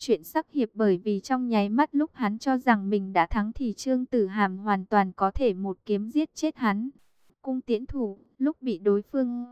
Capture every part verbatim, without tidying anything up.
Chuyện sắc hiệp bởi vì trong nháy mắt lúc hắn cho rằng mình đã thắng thì Trương Tử Hàm hoàn toàn có thể một kiếm giết chết hắn. Cung tiễn thủ, lúc bị đối phương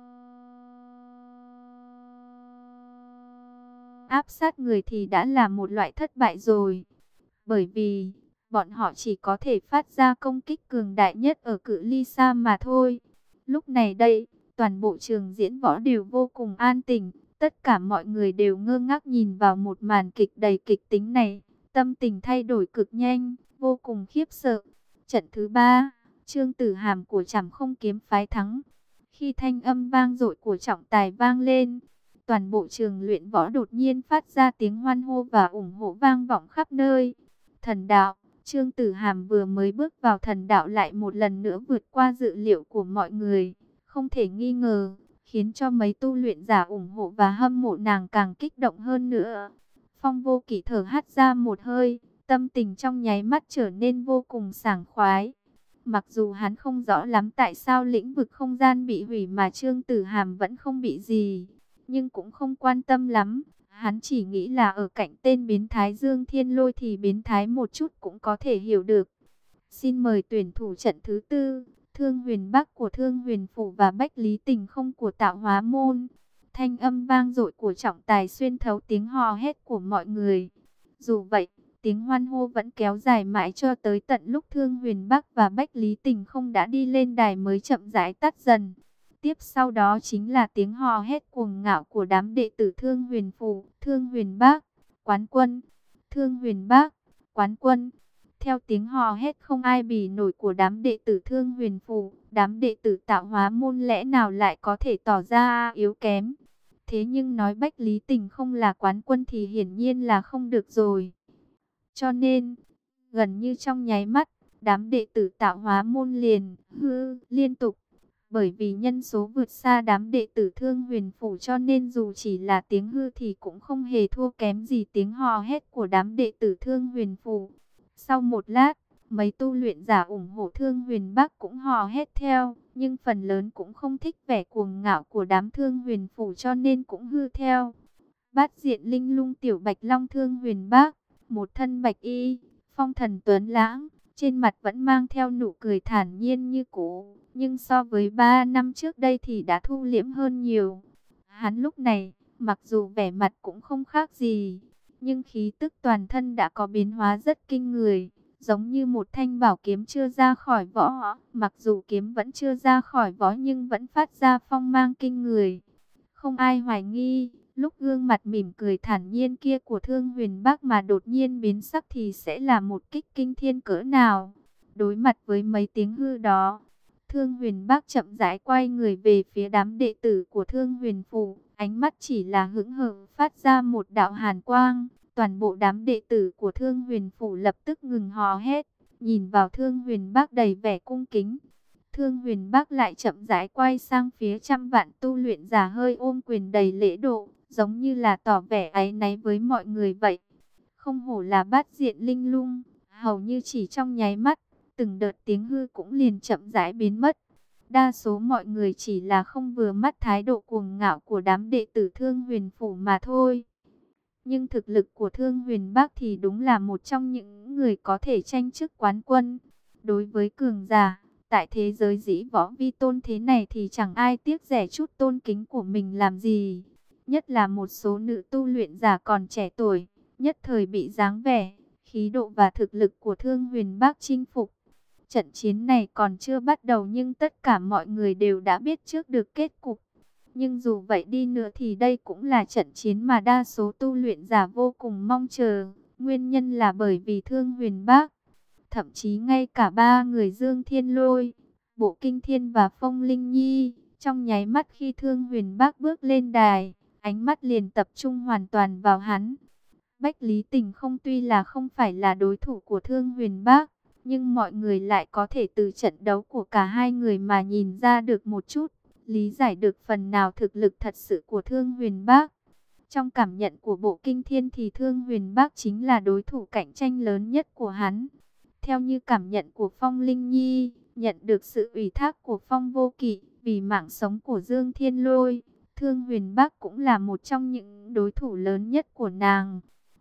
áp sát người thì đã là một loại thất bại rồi. Bởi vì, bọn họ chỉ có thể phát ra công kích cường đại nhất ở cự ly xa mà thôi. Lúc này đây, toàn bộ trường diễn võ đều vô cùng an tĩnh. Tất cả mọi người đều ngơ ngác nhìn vào một màn kịch đầy kịch tính này. Tâm tình thay đổi cực nhanh, vô cùng khiếp sợ. Trận thứ ba, Trương Tử Hàm của Trảm Không Kiếm phái thắng. Khi thanh âm vang dội của trọng tài vang lên, toàn bộ trường luyện võ đột nhiên phát ra tiếng hoan hô và ủng hộ vang vọng khắp nơi. Thần đạo, Trương Tử Hàm vừa mới bước vào thần đạo lại một lần nữa vượt qua dự liệu của mọi người. Không thể nghi ngờ, khiến cho mấy tu luyện giả ủng hộ và hâm mộ nàng càng kích động hơn nữa. Phong Vô Kỵ thở hắt ra một hơi, tâm tình trong nháy mắt trở nên vô cùng sảng khoái. Mặc dù hắn không rõ lắm tại sao lĩnh vực không gian bị hủy mà Trương Tử Hàm vẫn không bị gì, nhưng cũng không quan tâm lắm. Hắn chỉ nghĩ là ở cạnh tên biến thái Dương Thiên Lôi thì biến thái một chút cũng có thể hiểu được. Xin mời tuyển thủ trận thứ tư, Thương Huyền Bắc của Thương Huyền Phủ và Bách Lý Tình Không của Tạo Hóa Môn. Thanh âm vang dội của trọng tài xuyên thấu tiếng hò hét của mọi người. Dù vậy, tiếng hoan hô vẫn kéo dài mãi cho tới tận lúc Thương Huyền Bắc và Bách Lý Tình Không đã đi lên đài mới chậm rãi tắt dần. Tiếp sau đó chính là tiếng hò hét cuồng ngạo của đám đệ tử Thương Huyền Phủ, Thương Huyền Bắc, quán quân, Thương Huyền Bắc, quán quân. Theo tiếng hò hét không ai bì nổi của đám đệ tử Thương Huyền Phủ, đám đệ tử Tạo Hóa Môn lẽ nào lại có thể tỏ ra yếu kém. Thế nhưng nói Bách Lý Tình Không là quán quân thì hiển nhiên là không được rồi. Cho nên, gần như trong nháy mắt, đám đệ tử Tạo Hóa Môn liền hư liên tục. Bởi vì nhân số vượt xa đám đệ tử Thương Huyền Phủ cho nên dù chỉ là tiếng hư thì cũng không hề thua kém gì tiếng hò hét của đám đệ tử Thương Huyền Phủ. Sau một lát, mấy tu luyện giả ủng hộ Thương Huyền Bắc cũng hò hét theo, nhưng phần lớn cũng không thích vẻ cuồng ngạo của đám Thương Huyền Phủ cho nên cũng hư theo. Bát diện linh lung tiểu bạch long Thương Huyền Bắc, một thân bạch y, phong thần tuấn lãng, trên mặt vẫn mang theo nụ cười thản nhiên như cũ, nhưng so với ba năm trước đây thì đã thu liễm hơn nhiều. Hắn lúc này, mặc dù vẻ mặt cũng không khác gì, nhưng khí tức toàn thân đã có biến hóa rất kinh người, giống như một thanh bảo kiếm chưa ra khỏi vỏ. Mặc dù kiếm vẫn chưa ra khỏi vỏ nhưng vẫn phát ra phong mang kinh người. Không ai hoài nghi, lúc gương mặt mỉm cười thản nhiên kia của Thương Huyền Bắc mà đột nhiên biến sắc thì sẽ là một kích kinh thiên cỡ nào. Đối mặt với mấy tiếng hư đó, Thương Huyền Bắc chậm rãi quay người về phía đám đệ tử của Thương Huyền Phủ, ánh mắt chỉ là hững hờ phát ra một đạo hàn quang. Toàn bộ đám đệ tử của Thương Huyền Phủ lập tức ngừng hò hét, nhìn vào Thương Huyền Bắc đầy vẻ cung kính. Thương Huyền Bắc lại chậm rãi quay sang phía trăm vạn tu luyện giả hơi ôm quyền đầy lễ độ, giống như là tỏ vẻ áy náy với mọi người vậy. Không hổ là bát diện linh lung, hầu như chỉ trong nháy mắt, từng đợt tiếng hư cũng liền chậm rãi biến mất. Đa số mọi người chỉ là không vừa mắt thái độ cuồng ngạo của đám đệ tử Thương Huyền Phủ mà thôi. Nhưng thực lực của Thương Huyền Bắc thì đúng là một trong những người có thể tranh chức quán quân. Đối với cường giả, tại thế giới dĩ võ vi tôn thế này thì chẳng ai tiếc rẻ chút tôn kính của mình làm gì. Nhất là một số nữ tu luyện giả còn trẻ tuổi, nhất thời bị dáng vẻ, khí độ và thực lực của Thương Huyền Bắc chinh phục. Trận chiến này còn chưa bắt đầu nhưng tất cả mọi người đều đã biết trước được kết cục. Nhưng dù vậy đi nữa thì đây cũng là trận chiến mà đa số tu luyện giả vô cùng mong chờ. Nguyên nhân là bởi vì Thương Huyền Bắc, thậm chí ngay cả ba người Dương Thiên Lôi, Bộ Kinh Thiên và Phong Linh Nhi, trong nháy mắt khi Thương Huyền Bắc bước lên đài, ánh mắt liền tập trung hoàn toàn vào hắn. Bách Lý Tình Không tuy là không phải là đối thủ của Thương Huyền Bắc, nhưng mọi người lại có thể từ trận đấu của cả hai người mà nhìn ra được một chút, lý giải được phần nào thực lực thật sự của Thương Huyền Bắc. Trong cảm nhận của Bộ Kinh Thiên thì Thương Huyền Bắc chính là đối thủ cạnh tranh lớn nhất của hắn. Theo như cảm nhận của Phong Linh Nhi, nhận được sự ủy thác của Phong Vô Kỵ, vì mạng sống của Dương Thiên Lôi, Thương Huyền Bắc cũng là một trong những đối thủ lớn nhất của nàng.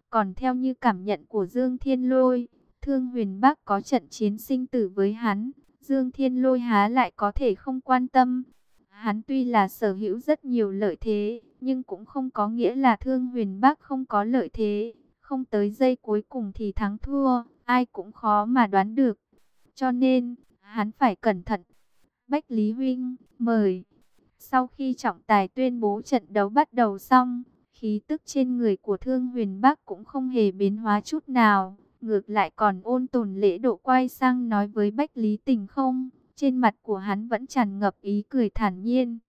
Còn theo như cảm nhận của Dương Thiên Lôi, Thương Huyền Bác có trận chiến sinh tử với hắn, Dương Thiên Lôi há lại có thể không quan tâm. Hắn tuy là sở hữu rất nhiều lợi thế, nhưng cũng không có nghĩa là Thương Huyền Bác không có lợi thế. Không tới giây cuối cùng thì thắng thua, ai cũng khó mà đoán được. Cho nên, hắn phải cẩn thận. Bách Lý Huynh, mời. Sau khi trọng tài tuyên bố trận đấu bắt đầu xong, khí tức trên người của Thương Huyền Bác cũng không hề biến hóa chút nào. Ngược lại còn ôn tồn lễ độ quay sang nói với Bách Lý Tình Không. Trên mặt của hắn vẫn tràn ngập ý cười thản nhiên.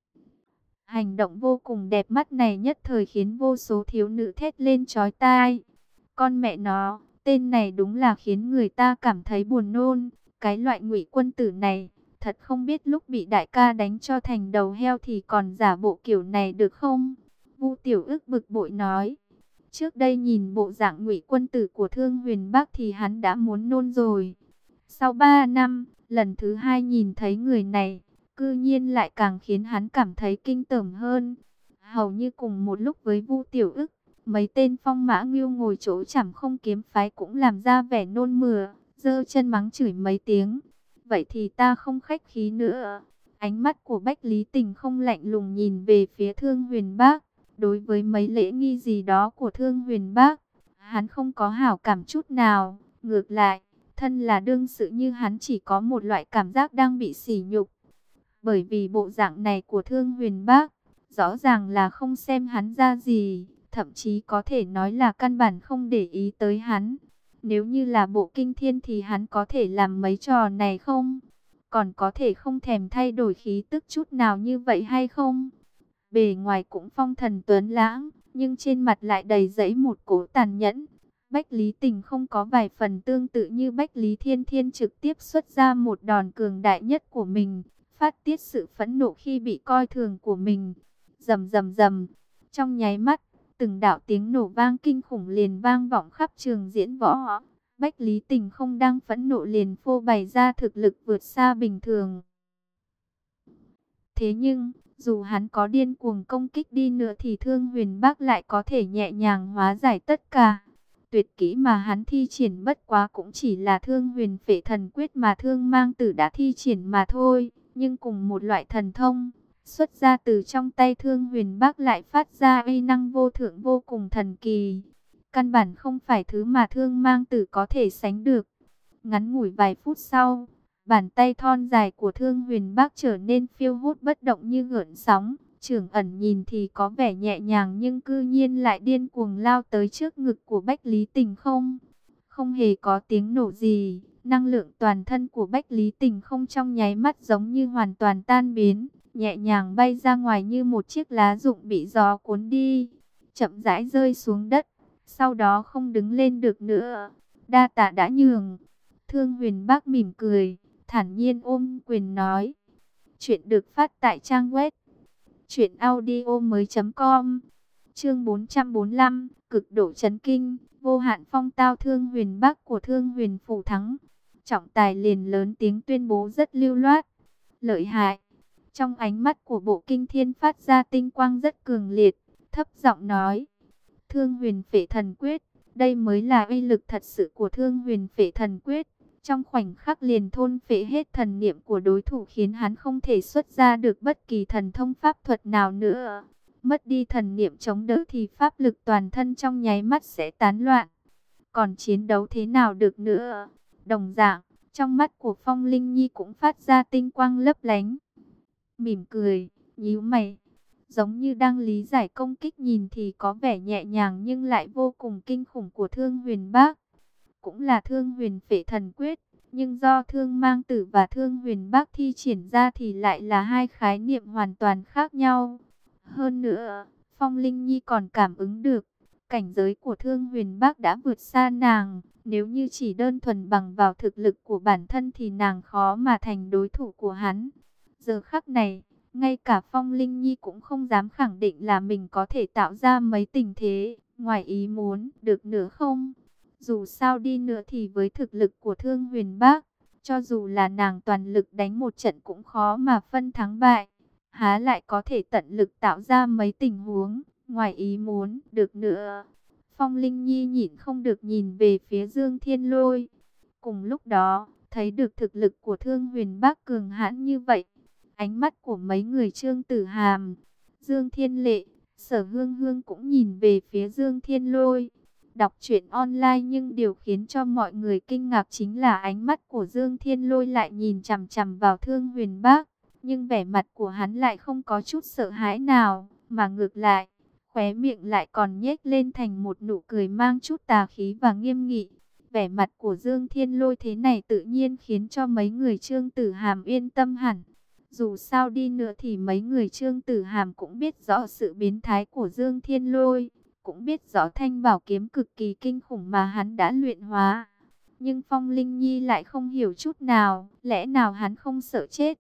Hành động vô cùng đẹp mắt này nhất thời khiến vô số thiếu nữ thét lên chói tai. Con mẹ nó, tên này đúng là khiến người ta cảm thấy buồn nôn. Cái loại Ngụy Quân tử này, thật không biết lúc bị đại ca đánh cho thành đầu heo thì còn giả bộ kiểu này được không? Vu Tiểu Ức bực bội nói. Trước đây nhìn bộ dạng Ngụy Quân tử của Thương Huyền Bác thì hắn đã muốn nôn rồi. Sau ba năm, lần thứ hai nhìn thấy người này, cư nhiên lại càng khiến hắn cảm thấy kinh tởm hơn. Hầu như cùng một lúc với Vu Tiểu Ức, mấy tên phong mã ngưu ngồi chỗ chẳng không kiếm phái cũng làm ra vẻ nôn mửa, giơ chân mắng chửi mấy tiếng. Vậy thì ta không khách khí nữa. Ánh mắt của Bách Lý Tình Không lạnh lùng nhìn về phía Thương Huyền Bác. Đối với mấy lễ nghi gì đó của Thương Huyền Bác, hắn không có hảo cảm chút nào. Ngược lại, thân là đương sự như hắn chỉ có một loại cảm giác đang bị sỉ nhục. Bởi vì bộ dạng này của Thương Huyền Bác, rõ ràng là không xem hắn ra gì, thậm chí có thể nói là căn bản không để ý tới hắn. Nếu như là Bộ Kinh Thiên thì hắn có thể làm mấy trò này không? Còn có thể không thèm thay đổi khí tức chút nào như vậy hay không? Bề ngoài cũng phong thần tuấn lãng, nhưng trên mặt lại đầy dẫy một cố tàn nhẫn. Bách Lý Tình không có vài phần tương tự như Bách Lý Thiên Thiên trực tiếp xuất ra một đòn cường đại nhất của mình, phát tiết sự phẫn nộ khi bị coi thường của mình. Rầm rầm rầm, trong nháy mắt, từng đạo tiếng nổ vang kinh khủng liền vang vọng khắp trường diễn võ. Bách Lý Tình không đang phẫn nộ liền phô bày ra thực lực vượt xa bình thường. Thế nhưng, dù hắn có điên cuồng công kích đi nữa thì Thương Huyền Bác lại có thể nhẹ nhàng hóa giải tất cả. Tuyệt kỹ mà hắn thi triển bất quá cũng chỉ là Thương Huyền Phệ Thần Quyết mà Thương Mang Tử đã thi triển mà thôi. Nhưng cùng một loại thần thông, xuất ra từ trong tay Thương Huyền Bác lại phát ra uy năng vô thượng vô cùng thần kỳ. Căn bản không phải thứ mà Thương Mang Tử có thể sánh được. Ngắn ngủi vài phút sau, bàn tay thon dài của Thương Huyền Bác trở nên phiêu hốt bất động như gợn sóng. Trưởng ẩn nhìn thì có vẻ nhẹ nhàng nhưng cư nhiên lại điên cuồng lao tới trước ngực của Bách Lý Tình Không. Không hề có tiếng nổ gì, năng lượng toàn thân của Bách Lý Tình Không trong nháy mắt giống như hoàn toàn tan biến, nhẹ nhàng bay ra ngoài như một chiếc lá rụng bị gió cuốn đi, chậm rãi rơi xuống đất, sau đó không đứng lên được nữa. Đa tạ đã nhường. Thương Huyền Bác mỉm cười, thản nhiên ôm quyền nói. Chuyện được phát tại trang web truyện audio mới chấm com. Chương bốn trăm bốn mươi lăm, cực độ chấn kinh, vô hạn phong tao. Thương Huyền Bác của Thương Huyền phủ thắng. Trọng tài liền lớn tiếng tuyên bố rất lưu loát. Lợi hại. Trong ánh mắt của Bộ Kinh Thiên phát ra tinh quang rất cường liệt, thấp giọng nói. Thương Huyền Phệ Thần Quyết, đây mới là uy lực thật sự của Thương Huyền Phệ Thần Quyết. Trong khoảnh khắc liền thôn phệ hết thần niệm của đối thủ, khiến hắn không thể xuất ra được bất kỳ thần thông pháp thuật nào nữa. Mất đi thần niệm chống đỡ thì pháp lực toàn thân trong nháy mắt sẽ tán loạn. Còn chiến đấu thế nào được nữa? Đồng dạng, trong mắt của Phong Linh Nhi cũng phát ra tinh quang lấp lánh. Mỉm cười, nhíu mày, giống như đang lý giải công kích nhìn thì có vẻ nhẹ nhàng nhưng lại vô cùng kinh khủng của Thương Huyền Bác. Cũng là Thương Huyền Phệ Thần Quyết, nhưng do Thương Mang Tử và Thương Huyền Bác thi triển ra thì lại là hai khái niệm hoàn toàn khác nhau. Hơn nữa, Phong Linh Nhi còn cảm ứng được, cảnh giới của Thương Huyền Bác đã vượt xa nàng. Nếu như chỉ đơn thuần bằng vào thực lực của bản thân thì nàng khó mà thành đối thủ của hắn. Giờ khắc này, ngay cả Phong Linh Nhi cũng không dám khẳng định là mình có thể tạo ra mấy tình thế ngoài ý muốn được nữa không. Dù sao đi nữa thì với thực lực của Thương Huyền Bác, cho dù là nàng toàn lực đánh một trận cũng khó mà phân thắng bại. Há lại có thể tận lực tạo ra mấy tình huống ngoài ý muốn được nữa. Phong Linh Nhi nhịn không được nhìn về phía Dương Thiên Lôi. Cùng lúc đó, thấy được thực lực của Thương Huyền Bác cường hãn như vậy, ánh mắt của mấy người Trương Tử Hàm, Dương Thiên Lệ, Sở Hương Hương cũng nhìn về phía Dương Thiên Lôi. Đọc truyện online nhưng điều khiến cho mọi người kinh ngạc chính là ánh mắt của Dương Thiên Lôi lại nhìn chằm chằm vào Thương Huyền Bác, nhưng vẻ mặt của hắn lại không có chút sợ hãi nào, mà ngược lại, khóe miệng lại còn nhếch lên thành một nụ cười mang chút tà khí và nghiêm nghị. Vẻ mặt của Dương Thiên Lôi thế này tự nhiên khiến cho mấy người Trương Tử Hàm yên tâm hẳn. Dù sao đi nữa thì mấy người Trương Tử Hàm cũng biết rõ sự biến thái của Dương Thiên Lôi, cũng biết rõ thanh bảo kiếm cực kỳ kinh khủng mà hắn đã luyện hóa. Nhưng Phong Linh Nhi lại không hiểu chút nào, lẽ nào hắn không sợ chết?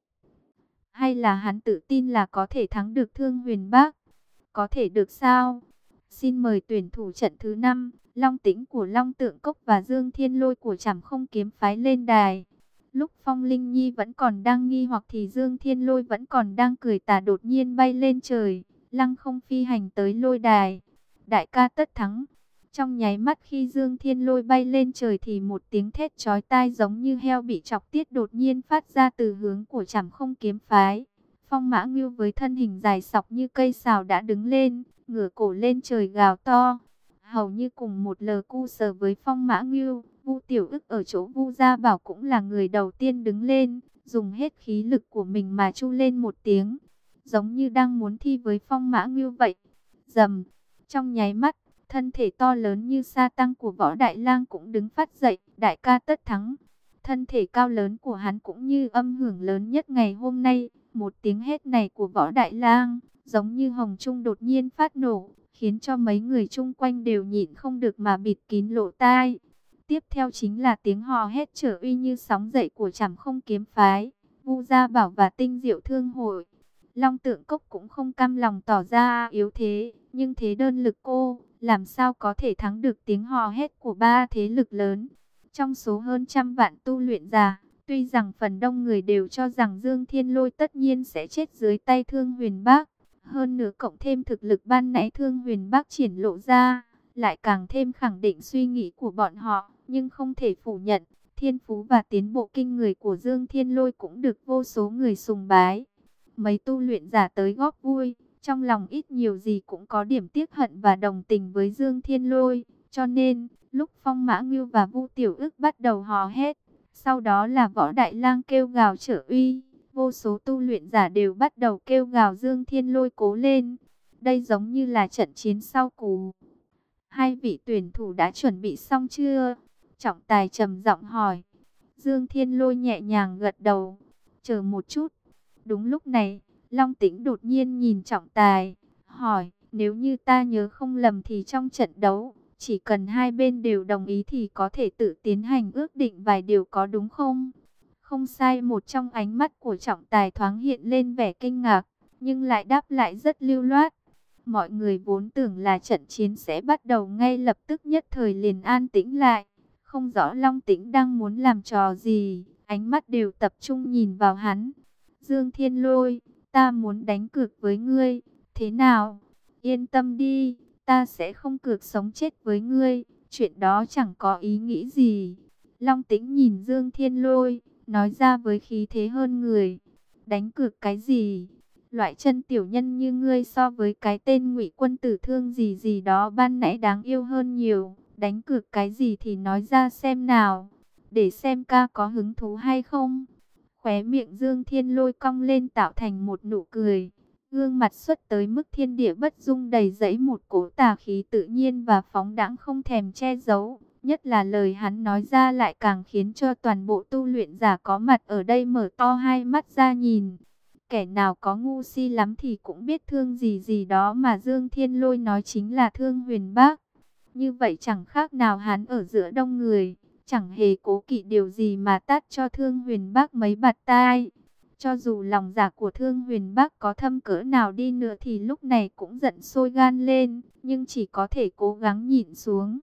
Hay là hắn tự tin là có thể thắng được Thương Huyền Bác? Có thể được sao? Xin mời tuyển thủ trận thứ năm, Long Tĩnh của Long Tượng Cốc và Dương Thiên Lôi của Trảm Không Kiếm Phái lên đài. Lúc Phong Linh Nhi vẫn còn đang nghi hoặc thì Dương Thiên Lôi vẫn còn đang cười tà đột nhiên bay lên trời, lăng không phi hành tới lôi đài. Đại ca tất thắng. Trong nháy mắt khi Dương Thiên Lôi bay lên trời thì một tiếng thét chói tai giống như heo bị chọc tiết đột nhiên phát ra từ hướng của Trảm Không Kiếm Phái. Phong Mã Ngưu với thân hình dài sọc như cây sào đã đứng lên, ngửa cổ lên trời gào to. Hầu như cùng một lờ cu sờ với Phong Mã Ngưu, Vu Tiểu Ức ở chỗ Vu Gia Bảo cũng là người đầu tiên đứng lên, dùng hết khí lực của mình mà chu lên một tiếng, giống như đang muốn thi với Phong Mã Ngưu vậy. Rầm, trong nháy mắt, thân thể to lớn như sa tăng của Võ Đại Lang cũng đứng phát dậy, đại ca tất thắng. Thân thể cao lớn của hắn cũng như âm hưởng lớn nhất ngày hôm nay, một tiếng hét này của Võ Đại Lang, giống như hồng trung đột nhiên phát nổ, khiến cho mấy người chung quanh đều nhịn không được mà bịt kín lỗ tai. Tiếp theo chính là tiếng hò hét trở uy như sóng dậy của Trảm Không Kiếm Phái, Vu Gia Bảo và Tinh Diệu Thương Hội. Long Tượng Cốc cũng không cam lòng tỏ ra yếu thế, nhưng thế đơn lực cô, làm sao có thể thắng được tiếng hò hét của ba thế lực lớn. Trong số hơn trăm vạn tu luyện giả, tuy rằng phần đông người đều cho rằng Dương Thiên Lôi tất nhiên sẽ chết dưới tay Thương Huyền Bác, hơn nữa cộng thêm thực lực ban nãy Thương Huyền Bác triển lộ ra, lại càng thêm khẳng định suy nghĩ của bọn họ, nhưng không thể phủ nhận, thiên phú và tiến bộ kinh người của Dương Thiên Lôi cũng được vô số người sùng bái. Mấy tu luyện giả tới góp vui, trong lòng ít nhiều gì cũng có điểm tiếc hận và đồng tình với Dương Thiên Lôi, cho nên, lúc Phong Mã Ngưu và Vu Tiểu Ức bắt đầu hò hét, sau đó là Võ Đại Lang kêu gào trở uy, vô số tu luyện giả đều bắt đầu kêu gào Dương Thiên Lôi cố lên. Đây giống như là trận chiến sau cùng. Hai vị tuyển thủ đã chuẩn bị xong chưa? Trọng tài trầm giọng hỏi. Dương Thiên Lôi nhẹ nhàng gật đầu. Chờ một chút. Đúng lúc này, Long Tĩnh đột nhiên nhìn trọng tài, hỏi, nếu như ta nhớ không lầm thì trong trận đấu, chỉ cần hai bên đều đồng ý thì có thể tự tiến hành ước định vài điều có đúng không? Không sai, một trong ánh mắt của trọng tài thoáng hiện lên vẻ kinh ngạc, nhưng lại đáp lại rất lưu loát. Mọi người vốn tưởng là trận chiến sẽ bắt đầu ngay lập tức, nhất thời liền an tĩnh lại. Không rõ Long Tĩnh đang muốn làm trò gì, ánh mắt đều tập trung nhìn vào hắn. Dương Thiên Lôi, ta muốn đánh cược với ngươi, thế nào? Yên tâm đi, ta sẽ không cược sống chết với ngươi, chuyện đó chẳng có ý nghĩ gì. Long Tĩnh nhìn Dương Thiên Lôi, nói ra với khí thế hơn người. Đánh cược cái gì? Loại chân tiểu nhân như ngươi so với cái tên Ngụy Quân Tử Thương gì gì đó ban nãy đáng yêu hơn nhiều. Đánh cược cái gì thì nói ra xem nào, để xem ca có hứng thú hay không. Khóe miệng Dương Thiên Lôi cong lên tạo thành một nụ cười. Gương mặt xuất tới mức thiên địa bất dung, đầy dẫy một cỗ tà khí tự nhiên và phóng đãng không thèm che giấu. Nhất là lời hắn nói ra lại càng khiến cho toàn bộ tu luyện giả có mặt ở đây mở to hai mắt ra nhìn. Kẻ nào có ngu si lắm thì cũng biết thương gì gì đó mà Dương Thiên Lôi nói chính là Thương Huyền Bác. Như vậy chẳng khác nào hắn ở giữa đông người, chẳng hề cố kỵ điều gì mà tát cho Thương Huyền Bác mấy bạt tai. Cho dù lòng dạ của Thương Huyền Bác có thâm cỡ nào đi nữa thì lúc này cũng giận sôi gan lên, nhưng chỉ có thể cố gắng nhịn xuống.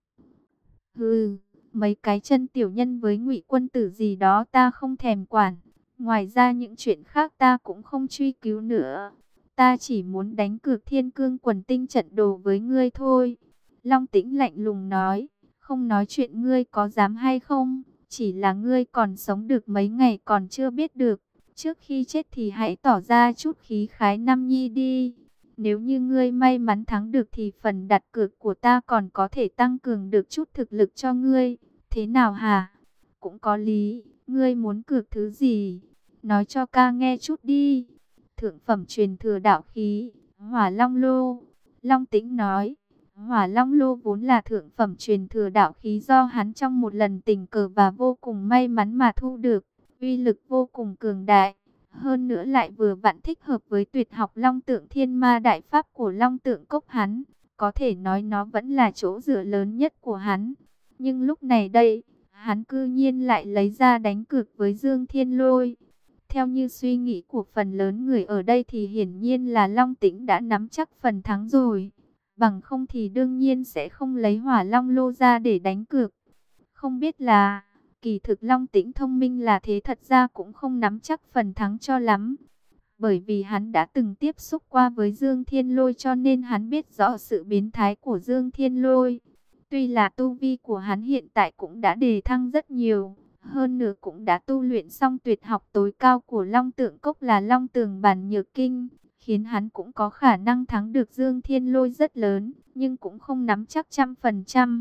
Hừ, mấy cái chân tiểu nhân với Ngụy Quân Tử gì đó ta không thèm quản. Ngoài ra những chuyện khác ta cũng không truy cứu nữa. Ta chỉ muốn đánh cược Thiên Cương Quần Tinh trận đồ với ngươi thôi. Long Tĩnh lạnh lùng nói, không nói chuyện ngươi có dám hay không, chỉ là ngươi còn sống được mấy ngày còn chưa biết được. Trước khi chết thì hãy tỏ ra chút khí khái nam nhi đi. Nếu như ngươi may mắn thắng được thì phần đặt cược của ta còn có thể tăng cường được chút thực lực cho ngươi. Thế nào hả? Cũng có lý, ngươi muốn cược thứ gì? Nói cho ca nghe chút đi. Thượng phẩm truyền thừa đạo khí, Hỏa Long Lô. Long Tĩnh nói, Hỏa Long Lô vốn là thượng phẩm truyền thừa đạo khí do hắn trong một lần tình cờ và vô cùng may mắn mà thu được. Uy lực vô cùng cường đại. Hơn nữa lại vừa vặn thích hợp với tuyệt học Long Tượng Thiên Ma Đại Pháp của Long Tượng Cốc hắn. Có thể nói nó vẫn là chỗ dựa lớn nhất của hắn. Nhưng lúc này đây, hắn cư nhiên lại lấy ra đánh cược với Dương Thiên Lôi. Theo như suy nghĩ của phần lớn người ở đây thì hiển nhiên là Long Tĩnh đã nắm chắc phần thắng rồi. Bằng không thì đương nhiên sẽ không lấy Hỏa Long Lô ra để đánh cược. Không biết là, kỳ thực Long Tĩnh thông minh là thế, thật ra cũng không nắm chắc phần thắng cho lắm. Bởi vì hắn đã từng tiếp xúc qua với Dương Thiên Lôi cho nên hắn biết rõ sự biến thái của Dương Thiên Lôi. Tuy là tu vi của hắn hiện tại cũng đã đề thăng rất nhiều, hơn nữa cũng đã tu luyện xong tuyệt học tối cao của Long Tượng Cốc là Long Tường Bản Nhược Kinh, khiến hắn cũng có khả năng thắng được Dương Thiên Lôi rất lớn, nhưng cũng không nắm chắc trăm phần trăm.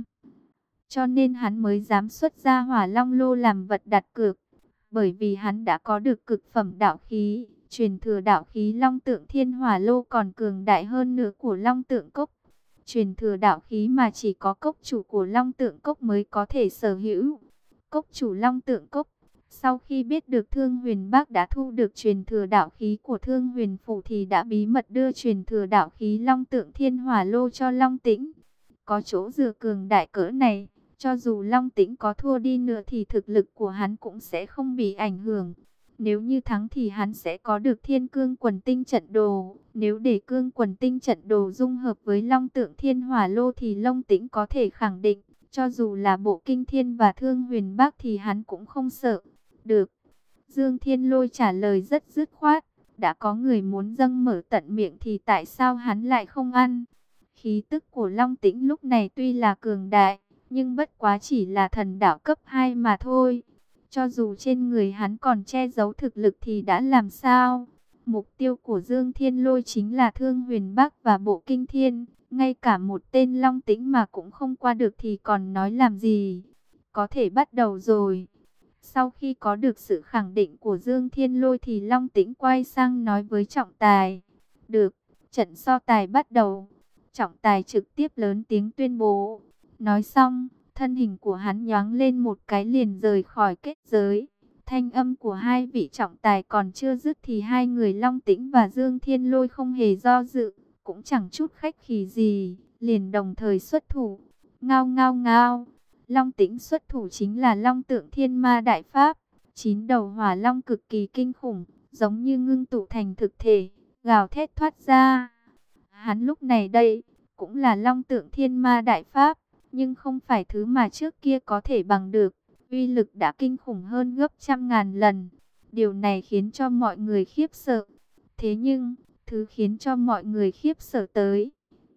Cho nên hắn mới dám xuất ra Hỏa Long Lô làm vật đặt cược, bởi vì hắn đã có được cực phẩm đạo khí, truyền thừa đạo khí Long Tượng Thiên Hỏa Lô còn cường đại hơn nữa của Long Tượng Cốc. Truyền thừa đạo khí mà chỉ có cốc chủ của Long Tượng Cốc mới có thể sở hữu. Cốc chủ Long Tượng Cốc, sau khi biết được Thương Huyền Bác đã thu được truyền thừa đạo khí của Thương Huyền Phủ thì đã bí mật đưa truyền thừa đạo khí Long Tượng Thiên Hỏa Lô cho Long Tĩnh. Có chỗ dựa cường đại cỡ này, cho dù Long Tĩnh có thua đi nữa thì thực lực của hắn cũng sẽ không bị ảnh hưởng. Nếu như thắng thì hắn sẽ có được Thiên Cương Quần Tinh trận đồ. Nếu để Cương Quần Tinh trận đồ dung hợp với Long Tượng Thiên Hỏa Lô thì Long Tĩnh có thể khẳng định, cho dù là Bộ Kinh Thiên và Thương Huyền Bác thì hắn cũng không sợ. Được. Dương Thiên Lôi trả lời rất dứt khoát. Đã có người muốn dâng mở tận miệng thì tại sao hắn lại không ăn? Khí tức của Long Tĩnh lúc này tuy là cường đại, nhưng bất quá chỉ là thần đạo cấp hai mà thôi. Cho dù trên người hắn còn che giấu thực lực thì đã làm sao? Mục tiêu của Dương Thiên Lôi chính là Thương Huyền Bác và Bộ Kinh Thiên. Ngay cả một tên Long Tĩnh mà cũng không qua được thì còn nói làm gì? Có thể bắt đầu rồi. Sau khi có được sự khẳng định của Dương Thiên Lôi thì Long Tĩnh quay sang nói với trọng tài. Được, trận so tài bắt đầu. Trọng tài trực tiếp lớn tiếng tuyên bố. Nói xong, thân hình của hắn nhoáng lên một cái liền rời khỏi kết giới. Thanh âm của hai vị trọng tài còn chưa dứt thì hai người Long Tĩnh và Dương Thiên Lôi không hề do dự, cũng chẳng chút khách khí gì, liền đồng thời xuất thủ. Ngao ngao ngao, Long Tĩnh xuất thủ chính là Long Tượng Thiên Ma Đại Pháp. Chín đầu hỏa long cực kỳ kinh khủng, giống như ngưng tụ thành thực thể, gào thét thoát ra. Hắn lúc này đây, cũng là Long Tượng Thiên Ma Đại Pháp, nhưng không phải thứ mà trước kia có thể bằng được. Uy lực đã kinh khủng hơn gấp trăm ngàn lần. Điều này khiến cho mọi người khiếp sợ. Thế nhưng, thứ khiến cho mọi người khiếp sợ tới.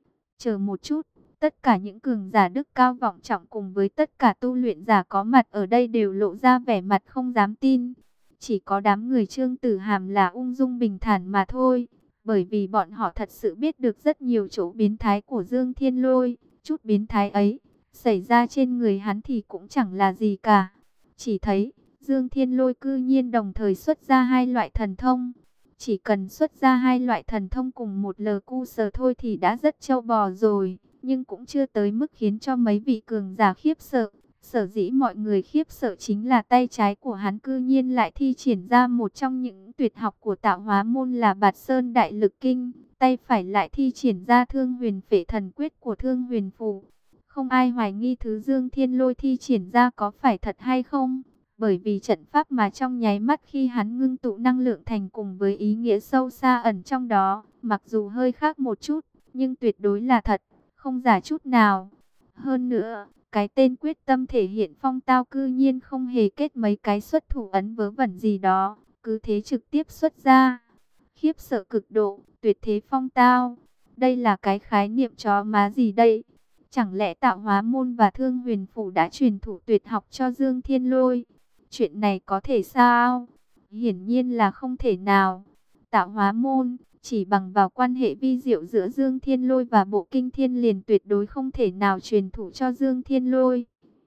Chờ một chút, tất cả những cường giả đức cao vọng trọng cùng với tất cả tu luyện giả có mặt ở đây đều lộ ra vẻ mặt không dám tin. Chỉ có đám người Trương Tử Hàm là ung dung bình thản mà thôi. Bởi vì bọn họ thật sự biết được rất nhiều chỗ biến thái của Dương Thiên Lôi. Chút biến thái ấy xảy ra trên người hắn thì cũng chẳng là gì cả. Chỉ thấy Dương Thiên Lôi cư nhiên đồng thời xuất ra hai loại thần thông. Chỉ cần xuất ra hai loại thần thông cùng một lờ cu sờ thôi thì đã rất trâu bò rồi. Nhưng cũng chưa tới mức khiến cho mấy vị cường giả khiếp sợ. Sở dĩ mọi người khiếp sợ chính là tay trái của hắn cư nhiên lại thi triển ra một trong những tuyệt học của tạo hóa môn là Bạt Sơn Đại Lực Kinh. Tay phải lại thi triển ra Thương Huyền Phệ Thần Quyết của Thương Huyền Phù. Không ai hoài nghi thứ Dương Thiên Lôi thi triển ra có phải thật hay không. Bởi vì trận pháp mà trong nháy mắt khi hắn ngưng tụ năng lượng thành cùng với ý nghĩa sâu xa ẩn trong đó. Mặc dù hơi khác một chút, nhưng tuyệt đối là thật, không giả chút nào. Hơn nữa, cái tên quyết tâm thể hiện phong tao cư nhiên không hề kết mấy cái xuất thủ ấn vớ vẩn gì đó. Cứ thế trực tiếp xuất ra. Khiếp sợ cực độ, tuyệt thế phong tao. Đây là cái khái niệm chó má gì đây? Chẳng lẽ Tạo Hóa Môn và Thương Huyền Phủ đã truyền thủ tuyệt học cho Dương Thiên Lôi? Chuyện này có thể sao? Hiển nhiên là không thể nào. Tạo Hóa Môn chỉ bằng vào quan hệ vi diệu giữa Dương Thiên Lôi và Bộ Kinh Thiên liền tuyệt đối không thể nào truyền thủ cho Dương Thiên Lôi.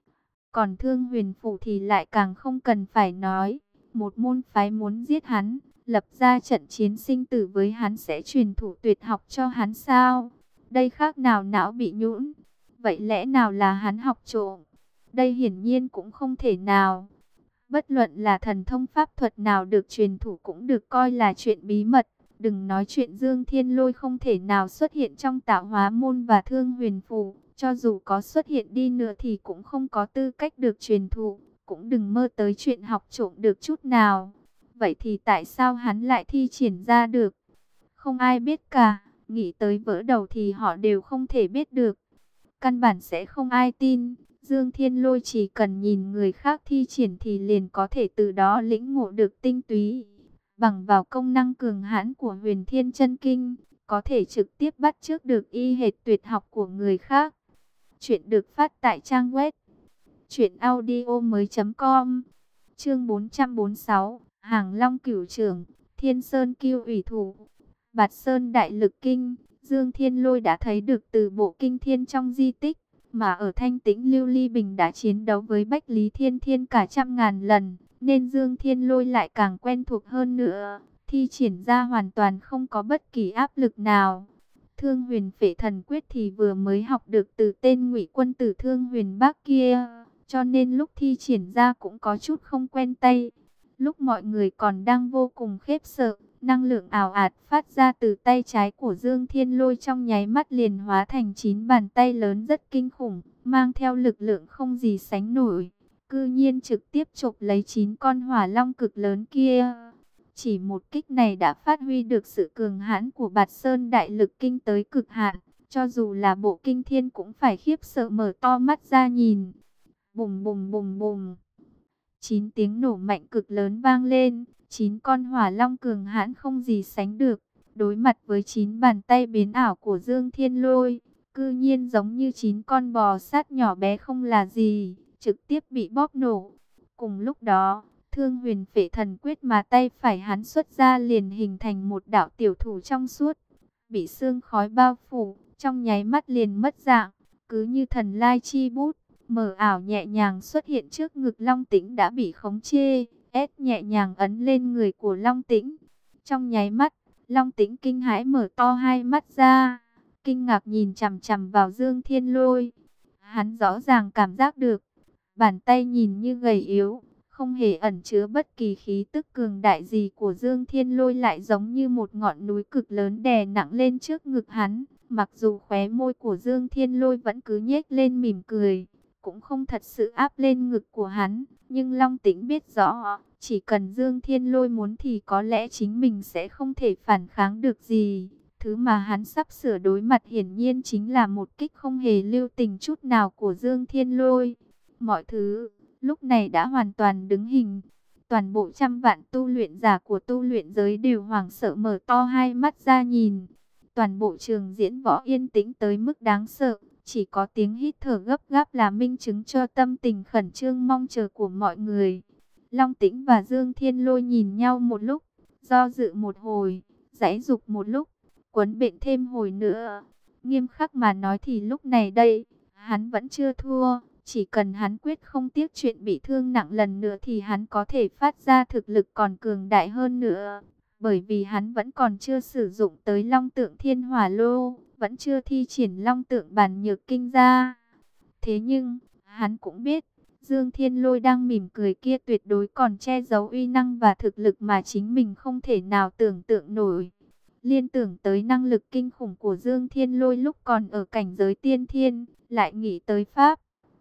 Còn Thương Huyền Phủ thì lại càng không cần phải nói. Một môn phái muốn giết hắn, lập ra trận chiến sinh tử với hắn sẽ truyền thủ tuyệt học cho hắn sao? Đây khác nào não bị nhũn. Vậy lẽ nào là hắn học trộm? Đây hiển nhiên cũng không thể nào. Bất luận là thần thông pháp thuật nào được truyền thủ cũng được coi là chuyện bí mật. Đừng nói chuyện Dương Thiên Lôi không thể nào xuất hiện trong Tạo Hóa Môn và Thương Huyền Phủ. Cho dù có xuất hiện đi nữa thì cũng không có tư cách được truyền thụ. Cũng đừng mơ tới chuyện học trộm được chút nào. Vậy thì tại sao hắn lại thi triển ra được? Không ai biết cả. Nghĩ tới vỡ đầu thì họ đều không thể biết được. Căn bản sẽ không ai tin. Dương Thiên Lôi chỉ cần nhìn người khác thi triển thì liền có thể từ đó lĩnh ngộ được tinh túy. Bằng vào công năng cường hãn của Huyền Thiên Chân Kinh, có thể trực tiếp bắt chước được y hệt tuyệt học của người khác. Chuyện được phát tại trang web truyện audio mới chấm com. Chương bốn trăm bốn mươi sáu, Hàng Long Cửu Trưởng, Thiên Sơn Kiêu ủy thủ, Bạt Sơn Đại Lực Kinh. Dương Thiên Lôi đã thấy được từ bộ kinh thiên trong di tích, mà ở Thanh Tĩnh Lưu Ly Bình đã chiến đấu với Bách Lý Thiên Thiên cả trăm ngàn lần, nên Dương Thiên Lôi lại càng quen thuộc hơn nữa, thi triển ra hoàn toàn không có bất kỳ áp lực nào. Thương Huyền Phệ Thần Quyết thì vừa mới học được từ tên Ngụy Quân Tử Thương Huyền Bác kia, cho nên lúc thi triển ra cũng có chút không quen tay. Lúc mọi người còn đang vô cùng khiếp sợ, năng lượng ảo ạt phát ra từ tay trái của Dương Thiên Lôi trong nháy mắt liền hóa thành chín bàn tay lớn rất kinh khủng, mang theo lực lượng không gì sánh nổi, cư nhiên trực tiếp chộp lấy chín con hỏa long cực lớn kia. Chỉ một kích này đã phát huy được sự cường hãn của Bạt Sơn Đại Lực Kinh tới cực hạn, cho dù là bộ kinh thiên cũng phải khiếp sợ mở to mắt ra nhìn. Bùm bùm bùm bùm. Chín tiếng nổ mạnh cực lớn vang lên, chín con hỏa long cường hãn không gì sánh được, đối mặt với chín bàn tay biến ảo của Dương Thiên Lôi, cư nhiên giống như chín con bò sát nhỏ bé không là gì, trực tiếp bị bóp nổ. Cùng lúc đó, Thương Huyền Phệ Thần Quyết mà tay phải hắn xuất ra liền hình thành một đạo tiểu thủ trong suốt, bị sương khói bao phủ, trong nháy mắt liền mất dạng, cứ như thần lai chi bút. Mờ ảo nhẹ nhàng xuất hiện trước ngực Long Tĩnh đã bị khống chế, ép nhẹ nhàng ấn lên người của Long Tĩnh. Trong nháy mắt, Long Tĩnh kinh hãi mở to hai mắt ra, kinh ngạc nhìn chằm chằm vào Dương Thiên Lôi. Hắn rõ ràng cảm giác được, bàn tay nhìn như gầy yếu, không hề ẩn chứa bất kỳ khí tức cường đại gì của Dương Thiên Lôi lại giống như một ngọn núi cực lớn đè nặng lên trước ngực hắn. Mặc dù khóe môi của Dương Thiên Lôi vẫn cứ nhếch lên mỉm cười, cũng không thật sự áp lên ngực của hắn, nhưng Long Tĩnh biết rõ, chỉ cần Dương Thiên Lôi muốn thì có lẽ chính mình sẽ không thể phản kháng được gì. Thứ mà hắn sắp sửa đối mặt hiển nhiên chính là một kích không hề lưu tình chút nào của Dương Thiên Lôi. Mọi thứ lúc này đã hoàn toàn đứng hình. Toàn bộ trăm vạn tu luyện giả của tu luyện giới đều hoảng sợ mở to hai mắt ra nhìn. Toàn bộ trường diễn võ yên tĩnh tới mức đáng sợ. Chỉ có tiếng hít thở gấp gáp là minh chứng cho tâm tình khẩn trương mong chờ của mọi người. Long Tĩnh và Dương Thiên Lôi nhìn nhau một lúc, do dự một hồi, giãy giục một lúc, quấn bện thêm hồi nữa. Nghiêm khắc mà nói thì lúc này đây, hắn vẫn chưa thua. Chỉ cần hắn quyết không tiếc chuyện bị thương nặng lần nữa thì hắn có thể phát ra thực lực còn cường đại hơn nữa. Bởi vì hắn vẫn còn chưa sử dụng tới Long Tượng Thiên Hỏa Lô, vẫn chưa thi triển Long Tượng Bản Nhược Kinh ra. Thế nhưng, hắn cũng biết, Dương Thiên Lôi đang mỉm cười kia tuyệt đối còn che giấu uy năng và thực lực mà chính mình không thể nào tưởng tượng nổi. Liên tưởng tới năng lực kinh khủng của Dương Thiên Lôi lúc còn ở cảnh giới tiên thiên, lại nghĩ tới Pháp.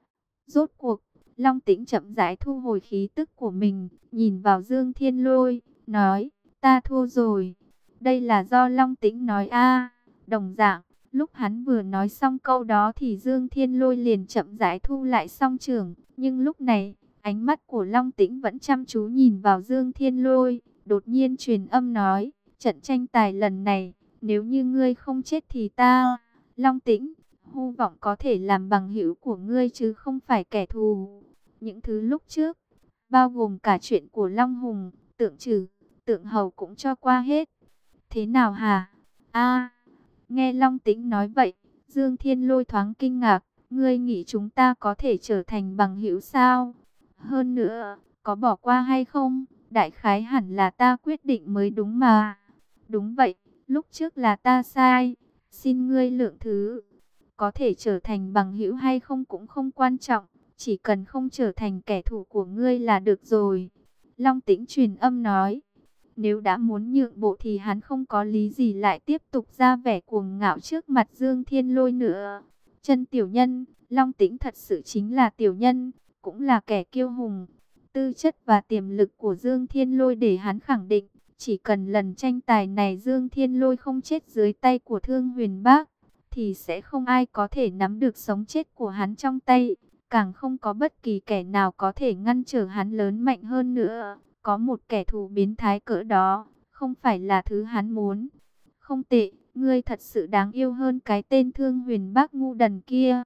Rốt cuộc, Long Tĩnh chậm rãi thu hồi khí tức của mình, nhìn vào Dương Thiên Lôi, nói, ta thua rồi. Đây là do Long Tĩnh nói a. Đồng dạng, lúc hắn vừa nói xong câu đó thì Dương Thiên Lôi liền chậm rãi thu lại song trường. Nhưng lúc này, ánh mắt của Long Tĩnh vẫn chăm chú nhìn vào Dương Thiên Lôi, đột nhiên truyền âm nói, trận tranh tài lần này, nếu như ngươi không chết thì ta, Long Tĩnh, Hy vọng có thể làm bằng hữu của ngươi chứ không phải kẻ thù. Những thứ lúc trước, bao gồm cả chuyện của Long Hùng, Tượng Trừ, Tượng Hầu cũng cho qua hết. Thế nào hả? A, nghe Long Tĩnh nói vậy, Dương Thiên Lôi thoáng kinh ngạc. Ngươi nghĩ chúng ta có thể trở thành bằng hữu sao? Hơn nữa, có bỏ qua hay không? Đại khái hẳn là ta quyết định mới đúng mà. Đúng vậy, lúc trước là ta sai. Xin ngươi lượng thứ. Có thể trở thành bằng hữu hay không cũng không quan trọng. Chỉ cần không trở thành kẻ thù của ngươi là được rồi. Long Tĩnh truyền âm nói. Nếu đã muốn nhượng bộ thì hắn không có lý gì lại tiếp tục ra vẻ cuồng ngạo trước mặt Dương Thiên Lôi nữa. Chân tiểu nhân, Long Tĩnh thật sự chính là tiểu nhân, cũng là kẻ kiêu hùng. Tư chất và tiềm lực của Dương Thiên Lôi để hắn khẳng định, chỉ cần lần tranh tài này Dương Thiên Lôi không chết dưới tay của Thương Huyền Bác, thì sẽ không ai có thể nắm được sống chết của hắn trong tay. Càng không có bất kỳ kẻ nào có thể ngăn trở hắn lớn mạnh hơn nữa. Có một kẻ thù biến thái cỡ đó, không phải là thứ hắn muốn. Không tệ, ngươi thật sự đáng yêu hơn cái tên Thương Huyền Bác ngu đần kia.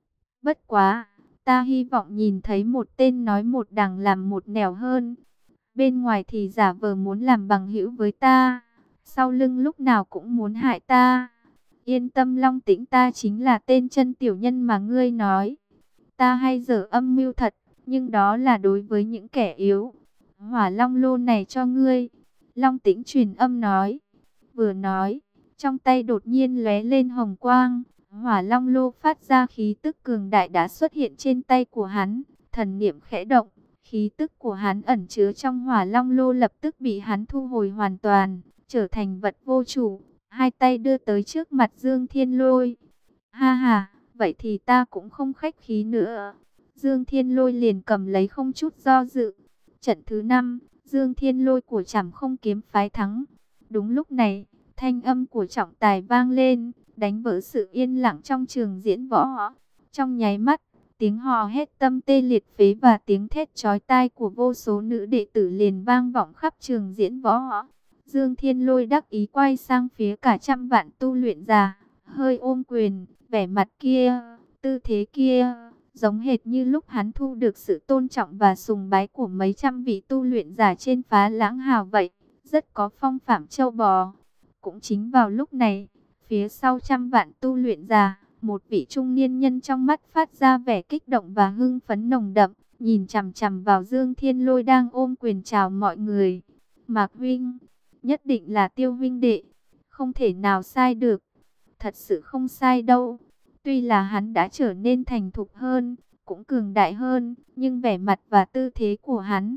Bất quá, ta hy vọng nhìn thấy một tên nói một đằng làm một nẻo hơn. Bên ngoài thì giả vờ muốn làm bằng hữu với ta, sau lưng lúc nào cũng muốn hại ta. Yên tâm Long Tĩnh, ta chính là tên chân tiểu nhân mà ngươi nói. Ta hay dở âm mưu thật, nhưng đó là đối với những kẻ yếu. Hỏa Long lô này cho ngươi. Long Tĩnh truyền âm nói. Vừa nói, trong tay đột nhiên lóe lên hồng quang. Hỏa Long lô phát ra khí tức cường đại đã xuất hiện trên tay của hắn. Thần niệm khẽ động, khí tức của hắn ẩn chứa trong Hỏa Long lô lập tức bị hắn thu hồi hoàn toàn, trở thành vật vô chủ. Hai tay đưa tới trước mặt Dương Thiên Lôi. Ha ha, vậy thì ta cũng không khách khí nữa. Dương Thiên Lôi liền cầm lấy không chút do dự. Trận thứ năm, Dương Thiên Lôi của Trảm Không Kiếm phái thắng. Đúng lúc này, thanh âm của trọng tài vang lên, đánh vỡ sự yên lặng trong trường diễn võ. Trong nháy mắt, tiếng hò hét tâm tê liệt phế và tiếng thét chói tai của vô số nữ đệ tử liền vang vọng khắp trường diễn võ. Dương Thiên Lôi đắc ý quay sang phía cả trăm vạn tu luyện giả, hơi ôm quyền, vẻ mặt kia, tư thế kia, giống hệt như lúc hắn thu được sự tôn trọng và sùng bái của mấy trăm vị tu luyện giả trên Phá Lãng Hào vậy, rất có phong phạm châu bò. Cũng chính vào lúc này, phía sau trăm vạn tu luyện giả, một vị trung niên nhân trong mắt phát ra vẻ kích động và hưng phấn nồng đậm, nhìn chằm chằm vào Dương Thiên Lôi đang ôm quyền chào mọi người. Mạc huynh, nhất định là Tiêu huynh đệ, không thể nào sai được. Thật sự không sai đâu. Tuy là hắn đã trở nên thành thục hơn, cũng cường đại hơn, nhưng vẻ mặt và tư thế của hắn.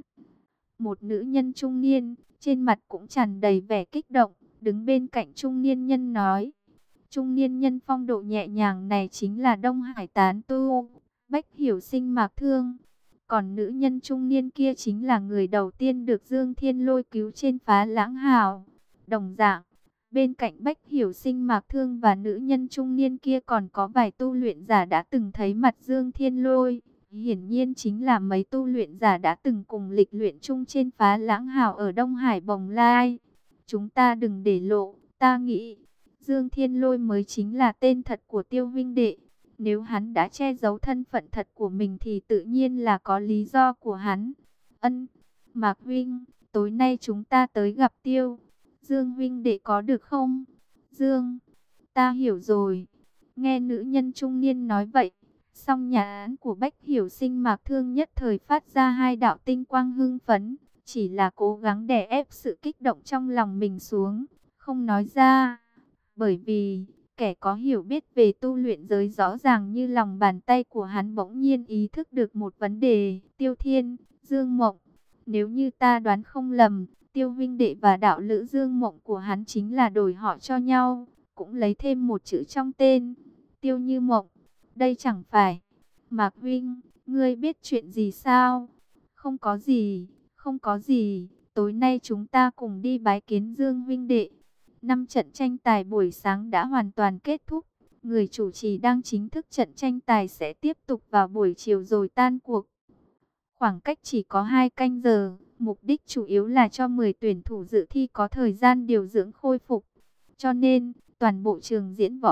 Một nữ nhân trung niên, trên mặt cũng tràn đầy vẻ kích động, đứng bên cạnh trung niên nhân nói. Trung niên nhân phong độ nhẹ nhàng này chính là Đông Hải tán tu, Bách Hiểu Sinh Mạc Thương. Còn nữ nhân trung niên kia chính là người đầu tiên được Dương Thiên Lôi cứu trên Phá Lãng Hào. Đồng dạng, bên cạnh Bách Hiểu Sinh Mạc Thương và nữ nhân trung niên kia còn có vài tu luyện giả đã từng thấy mặt Dương Thiên Lôi. Hiển nhiên chính là mấy tu luyện giả đã từng cùng lịch luyện chung trên Phá Lãng Hào ở Đông Hải Bồng Lai. Chúng ta đừng để lộ, ta nghĩ Dương Thiên Lôi mới chính là tên thật của Tiêu huynh đệ. Nếu hắn đã che giấu thân phận thật của mình thì tự nhiên là có lý do của hắn. Ân, Mạc huynh, tối nay chúng ta tới gặp Tiêu. Dương huynh đệ có được không? Dương, ta hiểu rồi. Nghe nữ nhân trung niên nói vậy, song nhà án của Bách Hiểu Sinh Mạc Thương nhất thời phát ra hai đạo tinh quang hưng phấn. Chỉ là cố gắng đè ép sự kích động trong lòng mình xuống, không nói ra. Bởi vì, kẻ có hiểu biết về tu luyện giới rõ ràng như lòng bàn tay của hắn bỗng nhiên ý thức được một vấn đề. Tiêu Thiên, Dương Mộng. Nếu như ta đoán không lầm, Tiêu huynh đệ và đạo lữ Dương Mộng của hắn chính là đổi họ cho nhau, cũng lấy thêm một chữ trong tên, Tiêu Như Mộng. Đây chẳng phải. Mạc huynh, ngươi biết chuyện gì sao? Không có gì, không có gì. Tối nay chúng ta cùng đi bái kiến Dương huynh đệ. Năm trận tranh tài buổi sáng đã hoàn toàn kết thúc. Người chủ trì đang chính thức trận tranh tài sẽ tiếp tục vào buổi chiều rồi tan cuộc. Khoảng cách chỉ có hai canh giờ. Mục đích chủ yếu là cho mười tuyển thủ dự thi có thời gian điều dưỡng khôi phục. Cho nên, toàn bộ trường diễn võ,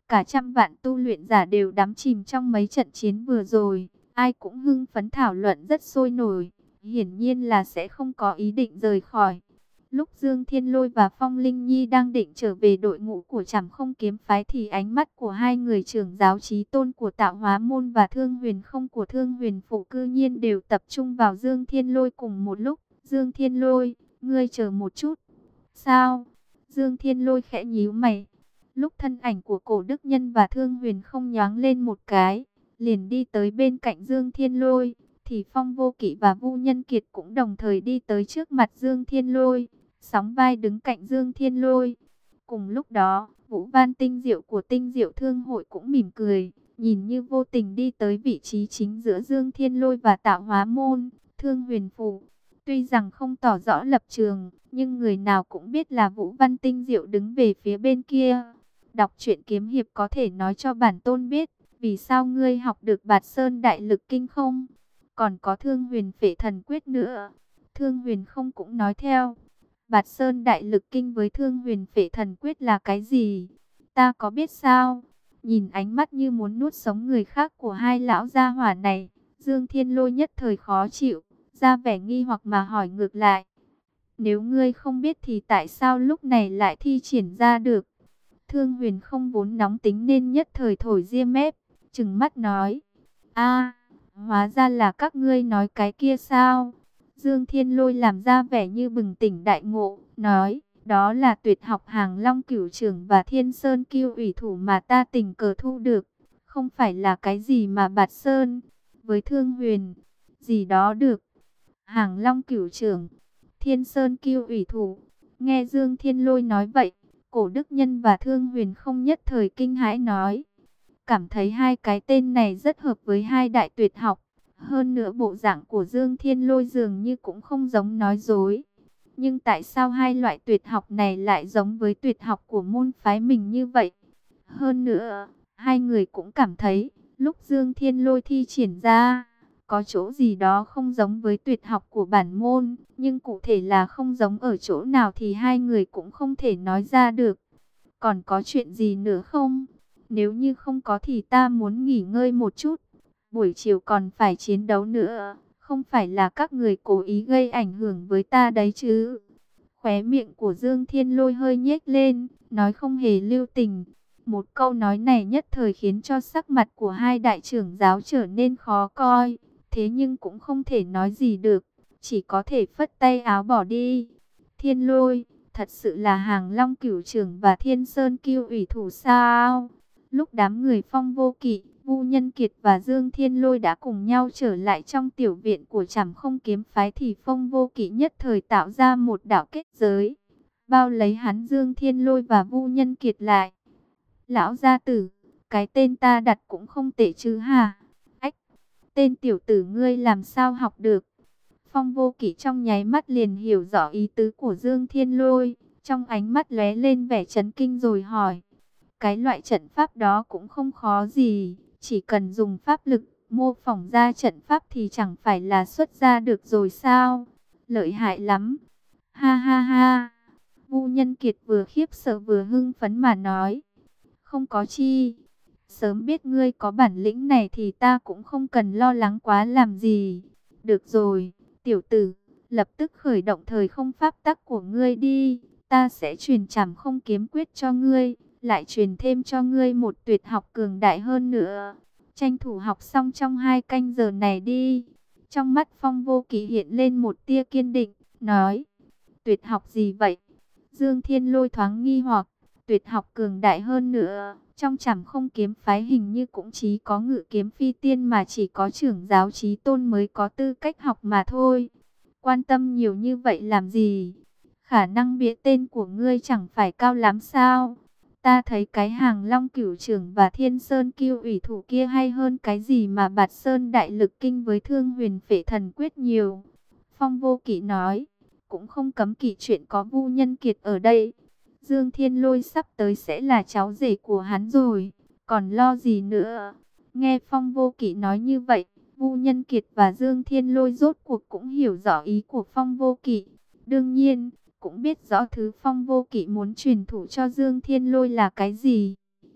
Cả trăm vạn tu luyện giả đều đắm chìm trong mấy trận chiến vừa rồi, ai cũng hưng phấn thảo luận rất sôi nổi, hiển nhiên là sẽ không có ý định rời khỏi. Lúc Dương Thiên Lôi và Phong Linh Nhi đang định trở về đội ngũ của Trảm Không Kiếm Phái thì ánh mắt của hai người trưởng giáo chí tôn của Tạo Hóa Môn và Thương Huyền Không của Thương Huyền Phủ cư nhiên đều tập trung vào Dương Thiên Lôi cùng một lúc. Dương Thiên Lôi, ngươi chờ một chút. Sao? Dương Thiên Lôi khẽ nhíu mày. Lúc thân ảnh của Cổ Đức Nhân và Thương Huyền Không nhoáng lên một cái, liền đi tới bên cạnh Dương Thiên Lôi, thì Phong Vô Kỵ và Vu Nhân Kiệt cũng đồng thời đi tới trước mặt Dương Thiên Lôi, sóng vai đứng cạnh Dương Thiên Lôi. Cùng lúc đó, Vũ Văn Tinh Diệu của Tinh Diệu Thương hội cũng mỉm cười, nhìn như vô tình đi tới vị trí chính giữa Dương Thiên Lôi và Tạo Hóa Môn, Thương Huyền Phủ. Tuy rằng không tỏ rõ lập trường, nhưng người nào cũng biết là Vũ Văn Tinh Diệu đứng về phía bên kia. Đọc truyện kiếm hiệp có thể nói cho bản tôn biết, vì sao ngươi học được Bạt Sơn Đại Lực Kinh không? Còn có Thương Huyền Phệ Thần Quyết nữa. Thương Huyền Không cũng nói theo. Bạt Sơn Đại Lực Kinh với Thương Huyền Phệ Thần Quyết là cái gì? Ta có biết sao? Nhìn ánh mắt như muốn nuốt sống người khác của hai lão gia hỏa này, Dương Thiên Lôi nhất thời khó chịu, ra vẻ nghi hoặc mà hỏi ngược lại. Nếu ngươi không biết thì tại sao lúc này lại thi triển ra được? Thương Huyền Không vốn nóng tính nên nhất thời thổi ria mép, trừng mắt nói. A, hóa ra là các ngươi nói cái kia sao? Dương Thiên Lôi làm ra vẻ như bừng tỉnh đại ngộ, nói, đó là tuyệt học Hàng Long Cửu Trưởng và Thiên Sơn Kiêu Ủy Thủ mà ta tình cờ thu được, không phải là cái gì mà Bạt Sơn với Thương Huyền gì đó được. Hàng Long Cửu Trưởng, Thiên Sơn Kiêu Ủy Thủ. Nghe Dương Thiên Lôi nói vậy, Cổ Đức Nhân và Thương Huyền Không nhất thời kinh hãi nói, cảm thấy hai cái tên này rất hợp với hai đại tuyệt học. Hơn nữa bộ dạng của Dương Thiên Lôi dường như cũng không giống nói dối. Nhưng tại sao hai loại tuyệt học này lại giống với tuyệt học của môn phái mình như vậy? Hơn nữa, hai người cũng cảm thấy, lúc Dương Thiên Lôi thi triển ra, có chỗ gì đó không giống với tuyệt học của bản môn. Nhưng cụ thể là không giống ở chỗ nào thì hai người cũng không thể nói ra được. Còn có chuyện gì nữa không? Nếu như không có thì ta muốn nghỉ ngơi một chút. Buổi chiều còn phải chiến đấu nữa, không phải là các người cố ý gây ảnh hưởng với ta đấy chứ? Khóe miệng của Dương Thiên Lôi hơi nhếch lên, nói không hề lưu tình. Một câu nói này nhất thời khiến cho sắc mặt của hai đại trưởng giáo trở nên khó coi. Thế nhưng cũng không thể nói gì được, chỉ có thể phất tay áo bỏ đi. Thiên Lôi, thật sự là Hàng Long Cửu Trưởng và Thiên Sơn Kiêu Ủy Thủ sao? Lúc đám người Phong Vô Kỵ, Vu Nhân Kiệt và Dương Thiên Lôi đã cùng nhau trở lại trong tiểu viện của Trảm Không Kiếm Phái thì Phong Vô Kỵ nhất thời tạo ra một đạo kết giới, bao lấy hắn Dương Thiên Lôi và Vu Nhân Kiệt lại. Lão gia tử, cái tên ta đặt cũng không tệ chứ hả? Ách, tên tiểu tử ngươi làm sao học được? Phong Vô Kỵ trong nháy mắt liền hiểu rõ ý tứ của Dương Thiên Lôi, trong ánh mắt lóe lên vẻ chấn kinh rồi hỏi. Cái loại trận pháp đó cũng không khó gì, chỉ cần dùng pháp lực mô phỏng ra trận pháp thì chẳng phải là xuất ra được rồi sao? Lợi hại lắm. Ha ha ha. Vu Nhân Kiệt vừa khiếp sợ vừa hưng phấn mà nói. Không có chi. Sớm biết ngươi có bản lĩnh này thì ta cũng không cần lo lắng quá làm gì. Được rồi, tiểu tử, lập tức khởi động thời không pháp tắc của ngươi đi. Ta sẽ truyền Trảm Không Kiếm Quyết cho ngươi, lại truyền thêm cho ngươi một tuyệt học cường đại hơn nữa. Tranh thủ học xong trong hai canh giờ này đi. Trong mắt Phong Vô Kỵ hiện lên một tia kiên định, nói. Tuyệt học gì vậy? Dương Thiên Lôi thoáng nghi hoặc, tuyệt học cường đại hơn nữa. Trong Trảm Không Kiếm Phái hình như cũng chỉ có Ngự Kiếm Phi Tiên mà chỉ có trưởng giáo chí tôn mới có tư cách học mà thôi. Quan tâm nhiều như vậy làm gì? Khả năng bịa tên của ngươi chẳng phải cao lắm sao? Ta thấy cái Hàng Long Cửu Trưởng và Thiên Sơn Kiêu Ủy Thủ kia hay hơn cái gì mà Bạt Sơn Đại Lực Kinh với Thương Huyền Phệ Thần Quyết nhiều. Phong Vô Kỵ nói, cũng không cấm kỵ chuyện có Vu Nhân Kiệt ở đây. Dương Thiên Lôi sắp tới sẽ là cháu rể của hắn rồi, còn lo gì nữa? Nghe Phong Vô Kỵ nói như vậy, Vu Nhân Kiệt và Dương Thiên Lôi rốt cuộc cũng hiểu rõ ý của Phong Vô Kỵ. Đương nhiên, cũng biết rõ thứ Phong Vô Kỵ muốn truyền thụ cho Dương Thiên Lôi là cái gì.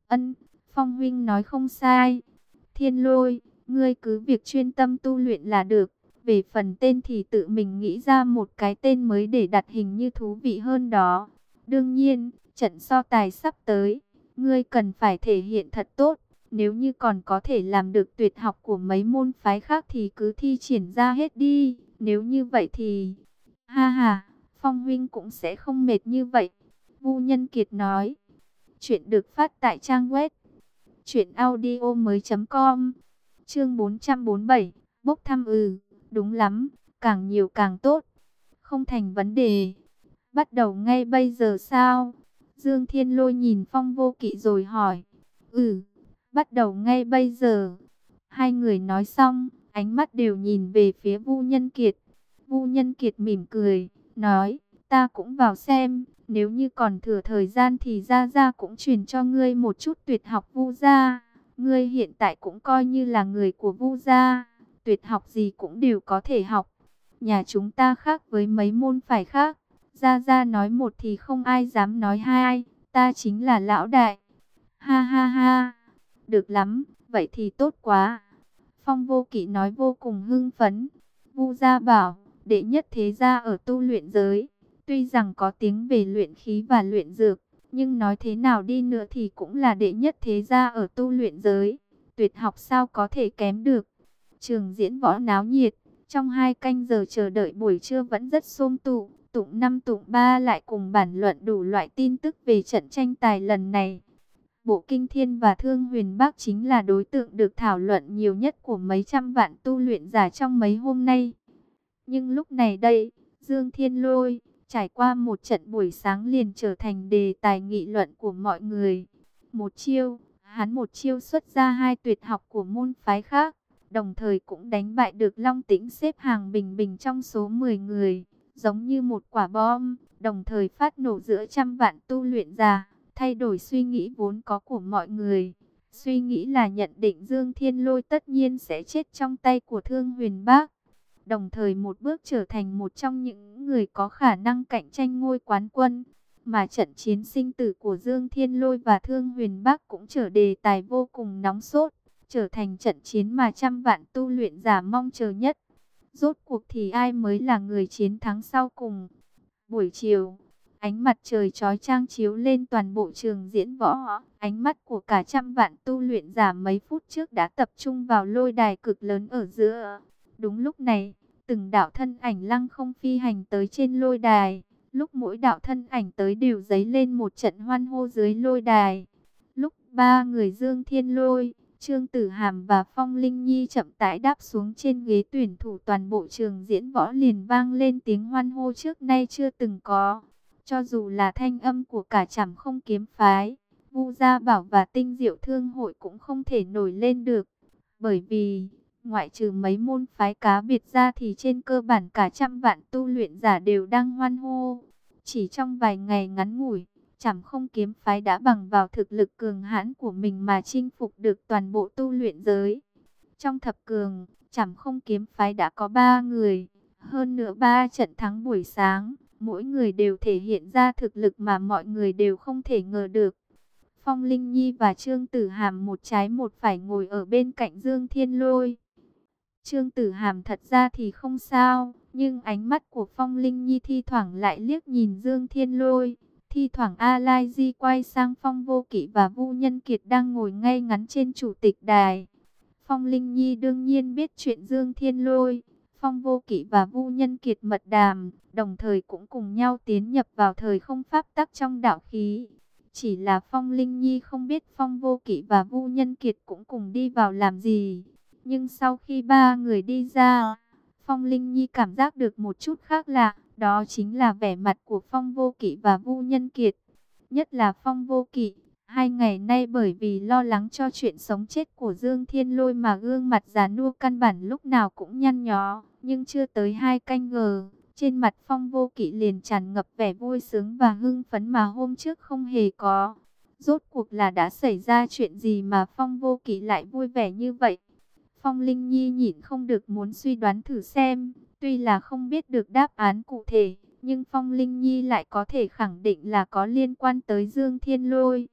Ân, Phong huynh nói không sai. Thiên Lôi, ngươi cứ việc chuyên tâm tu luyện là được. Về phần tên thì tự mình nghĩ ra một cái tên mới để đặt hình như thú vị hơn đó. Đương nhiên, trận so tài sắp tới, ngươi cần phải thể hiện thật tốt. Nếu như còn có thể làm được tuyệt học của mấy môn phái khác thì cứ thi triển ra hết đi. Nếu như vậy thì... Ha ha, Phong huynh cũng sẽ không mệt như vậy. Vu Nhân Kiệt nói. Chuyện được phát tại trang web truyện audio mới chấm com. Chương bốn trăm bốn mươi bảy, bốc thăm. Ừ, đúng lắm, càng nhiều càng tốt. Không thành vấn đề. Bắt đầu ngay bây giờ sao? Dương Thiên Lôi nhìn Phong Vô Kỵ rồi hỏi. Ừ, bắt đầu ngay bây giờ. Hai người nói xong, ánh mắt đều nhìn về phía Vu Nhân Kiệt. Vu Nhân Kiệt mỉm cười, nói, ta cũng vào xem, nếu như còn thừa thời gian thì Gia Gia cũng truyền cho ngươi một chút tuyệt học Vu gia. Ngươi hiện tại cũng coi như là người của Vu gia, tuyệt học gì cũng đều có thể học. Nhà chúng ta khác với mấy môn phái khác, Gia Gia nói một thì không ai dám nói hai, ta chính là lão đại. Ha ha ha, được lắm, vậy thì tốt quá. Phong Vô Kỵ nói vô cùng hưng phấn. Vu gia bảo, đệ nhất thế gia ở tu luyện giới, tuy rằng có tiếng về luyện khí và luyện dược, nhưng nói thế nào đi nữa thì cũng là đệ nhất thế gia ở tu luyện giới. Tuyệt học sao có thể kém được. Trường diễn võ náo nhiệt, trong hai canh giờ chờ đợi buổi trưa vẫn rất xôm tụ. Tụng năm tụng ba lại cùng bản luận đủ loại tin tức về trận tranh tài lần này. Bộ Kinh Thiên và Thương Huyền Bắc chính là đối tượng được thảo luận nhiều nhất của mấy trăm vạn tu luyện giả trong mấy hôm nay. Nhưng lúc này đây, Dương Thiên Lôi trải qua một trận buổi sáng liền trở thành đề tài nghị luận của mọi người. Một chiêu, hắn một chiêu xuất ra hai tuyệt học của môn phái khác, đồng thời cũng đánh bại được Long Tĩnh xếp hàng bình bình trong số mười người, giống như một quả bom, đồng thời phát nổ giữa trăm vạn tu luyện giả, thay đổi suy nghĩ vốn có của mọi người. Suy nghĩ là nhận định Dương Thiên Lôi tất nhiên sẽ chết trong tay của Thương Huyền Bác, đồng thời một bước trở thành một trong những người có khả năng cạnh tranh ngôi quán quân. Mà trận chiến sinh tử của Dương Thiên Lôi và Thương Huyền Bác cũng trở đề tài vô cùng nóng sốt, trở thành trận chiến mà trăm vạn tu luyện giả mong chờ nhất. Rốt cuộc thì ai mới là người chiến thắng sau cùng? Buổi chiều, ánh mặt trời chói chang chiếu lên toàn bộ trường diễn võ. Ánh mắt của cả trăm vạn tu luyện giả mấy phút trước đã tập trung vào lôi đài cực lớn ở giữa. Đúng lúc này, từng đạo thân ảnh lăng không phi hành tới trên lôi đài. Lúc mỗi đạo thân ảnh tới đều dấy lên một trận hoan hô dưới lôi đài. Lúc ba người Dương Thiên Lôi, Trương Tử Hàm và Phong Linh Nhi chậm rãi đáp xuống trên ghế tuyển thủ, toàn bộ trường diễn võ liền vang lên tiếng hoan hô trước nay chưa từng có. Cho dù là thanh âm của cả Trảm Không kiếm phái, Vu Gia Bảo và Tinh Diệu Thương hội cũng không thể nổi lên được. Bởi vì, ngoại trừ mấy môn phái cá biệt ra thì trên cơ bản cả trăm vạn tu luyện giả đều đang hoan hô. Chỉ trong vài ngày ngắn ngủi, Trảm Không kiếm phái đã bằng vào thực lực cường hãn của mình mà chinh phục được toàn bộ tu luyện giới. Trong thập cường, Trảm Không kiếm phái đã có ba người, hơn nữa ba trận thắng buổi sáng, mỗi người đều thể hiện ra thực lực mà mọi người đều không thể ngờ được. Phong Linh Nhi và Trương Tử Hàm một trái một phải ngồi ở bên cạnh Dương Thiên Lôi. Trương Tử Hàm thật ra thì không sao, nhưng ánh mắt của Phong Linh Nhi thi thoảng lại liếc nhìn Dương Thiên Lôi. Thi thoảng A Lai Di quay sang Phong Vô Kỵ và Vu Nhân Kiệt đang ngồi ngay ngắn trên chủ tịch đài. Phong Linh Nhi đương nhiên biết chuyện Dương Thiên Lôi, Phong Vô Kỵ và Vu Nhân Kiệt mật đàm, đồng thời cũng cùng nhau tiến nhập vào thời không pháp tắc trong đạo khí. Chỉ là Phong Linh Nhi không biết Phong Vô Kỵ và Vu Nhân Kiệt cũng cùng đi vào làm gì. Nhưng sau khi ba người đi ra, Phong Linh Nhi cảm giác được một chút khác lạ, đó chính là vẻ mặt của Phong Vô Kỵ và Vu Nhân Kiệt. Nhất là Phong Vô Kỵ, hai ngày nay bởi vì lo lắng cho chuyện sống chết của Dương Thiên Lôi mà gương mặt già nua căn bản lúc nào cũng nhăn nhó. Nhưng chưa tới hai canh giờ, trên mặt Phong Vô Kỵ liền tràn ngập vẻ vui sướng và hưng phấn mà hôm trước không hề có. Rốt cuộc là đã xảy ra chuyện gì mà Phong Vô Kỵ lại vui vẻ như vậy? Phong Linh Nhi nhịn không được muốn suy đoán thử xem, tuy là không biết được đáp án cụ thể, nhưng Phong Linh Nhi lại có thể khẳng định là có liên quan tới Dương Thiên Lôi.